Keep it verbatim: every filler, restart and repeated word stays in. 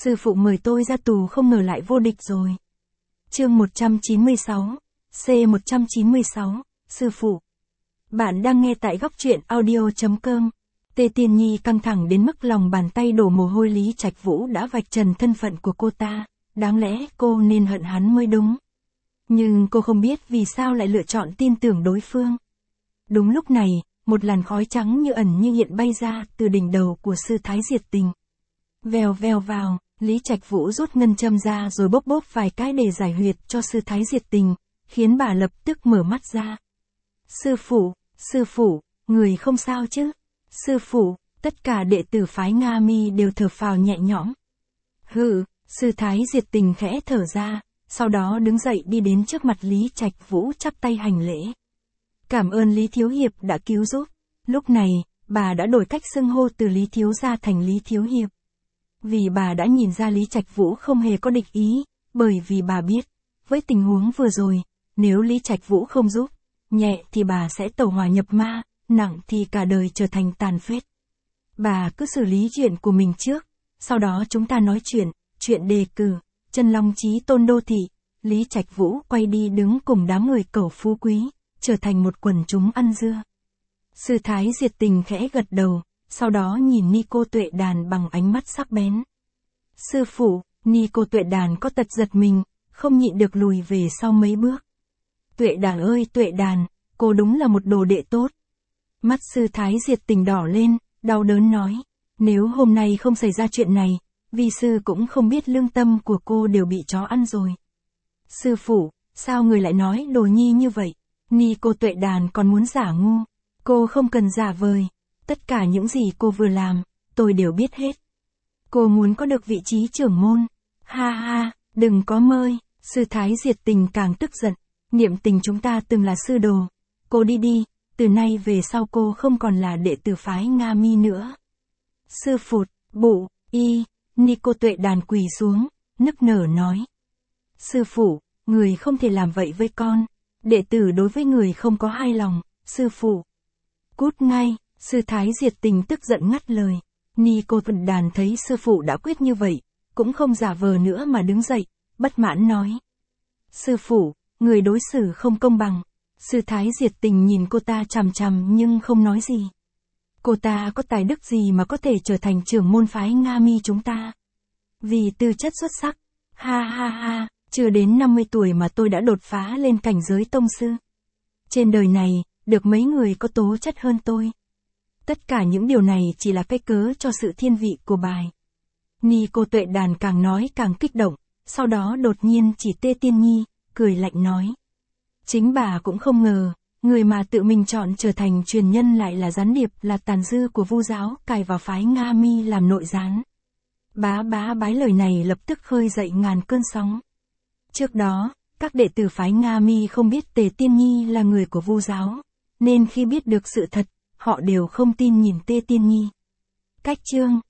Sư phụ mời tôi ra tù không ngờ lại vô địch rồi. Chương một trăm chín mươi sáu, C một trăm chín mươi sáu, Sư phụ. Bạn đang nghe tại góc truyện audio chấm com. Tê Tiên Nhi căng thẳng đến mức lòng bàn tay đổ mồ hôi. Lý Trạch Vũ đã vạch trần thân phận của cô ta, đáng lẽ cô nên hận hắn mới đúng. Nhưng cô không biết vì sao lại lựa chọn tin tưởng đối phương. Đúng lúc này, một làn khói trắng như ẩn như hiện bay ra từ đỉnh đầu của sư thái diệt tình. Vèo vèo vào, Lý Trạch Vũ rút ngân châm ra rồi bóp bóp vài cái để giải huyệt cho sư thái diệt tình, khiến bà lập tức mở mắt ra. Sư phụ, sư phụ, người không sao chứ? Sư phụ, tất cả đệ tử phái Nga Mi đều thở phào nhẹ nhõm. Hừ, sư thái diệt tình khẽ thở ra, sau đó đứng dậy đi đến trước mặt Lý Trạch Vũ chắp tay hành lễ. Cảm ơn Lý Thiếu Hiệp đã cứu giúp. Lúc này, bà đã đổi cách xưng hô từ Lý Thiếu gia thành Lý Thiếu Hiệp. Vì bà đã nhìn ra Lý Trạch Vũ không hề có địch ý, bởi vì bà biết, với tình huống vừa rồi, nếu Lý Trạch Vũ không giúp, nhẹ thì bà sẽ tẩu hỏa nhập ma, nặng thì cả đời trở thành tàn phế. Bà cứ xử lý chuyện của mình trước, sau đó chúng ta nói chuyện, chuyện đề cử, Chân Long Chí Tôn đô thị. Lý Trạch Vũ quay đi đứng cùng đám người cẩu phú quý, trở thành một quần chúng ăn dưa. Sư thái diệt tình khẽ gật đầu, sau đó nhìn Ni Cô Tuệ Đàn bằng ánh mắt sắc bén. Sư phụ, Ni Cô Tuệ Đàn có tật giật mình, không nhịn được lùi về sau mấy bước. Tuệ Đàn ơi Tuệ Đàn, cô đúng là một đồ đệ tốt. Mắt sư thái diệt tình đỏ lên, đau đớn nói, nếu hôm nay không xảy ra chuyện này, vi sư cũng không biết lương tâm của cô đều bị chó ăn rồi. Sư phụ, sao người lại nói đồ nhi như vậy? Ni Cô Tuệ Đàn còn muốn giả ngu. Cô không cần giả vời. Tất cả những gì cô vừa làm, tôi đều biết hết. Cô muốn có được vị trí trưởng môn. Ha ha, đừng có mơi. Sư thái diệt tình càng tức giận. Niệm tình chúng ta từng là sư đồ. Cô đi đi, từ nay về sau cô không còn là đệ tử phái Nga Mi nữa. Sư phụt, bụ, y, Ni Cô Tuệ Đàn quỳ xuống, nức nở nói. Sư phụ, người không thể làm vậy với con. Đệ tử đối với người không có hai lòng, sư phụ. Cút ngay, sư thái diệt tình tức giận ngắt lời. Ni Cô Tuệ Đàn thấy sư phụ đã quyết như vậy, cũng không giả vờ nữa mà đứng dậy, bất mãn nói. Sư phụ, người đối xử không công bằng. Sư thái diệt tình nhìn cô ta chằm chằm nhưng không nói gì. Cô ta có tài đức gì mà có thể trở thành trưởng môn phái Nga Mi chúng ta? Vì tư chất xuất sắc. Ha ha ha, chưa đến năm mươi tuổi mà tôi đã đột phá lên cảnh giới tông sư. Trên đời này, được mấy người có tố chất hơn tôi. Tất cả những điều này chỉ là cái cớ cho sự thiên vị của bài. Ni Cô Tuệ Đàn càng nói càng kích động, sau đó đột nhiên chỉ Tê Tiên Nhi, cười lạnh nói. Chính bà cũng không ngờ, người mà tự mình chọn trở thành truyền nhân lại là gián điệp, là tàn dư của Vu giáo cài vào phái Nga Mi làm nội gián. Bá bá bái lời này lập tức khơi dậy ngàn cơn sóng. Trước đó, các đệ tử phái Nga Mi không biết Tề Tiên Nhi là người của Vu giáo, nên khi biết được sự thật, họ đều không tin nhìn Tê Tiên Nhi. Cách chương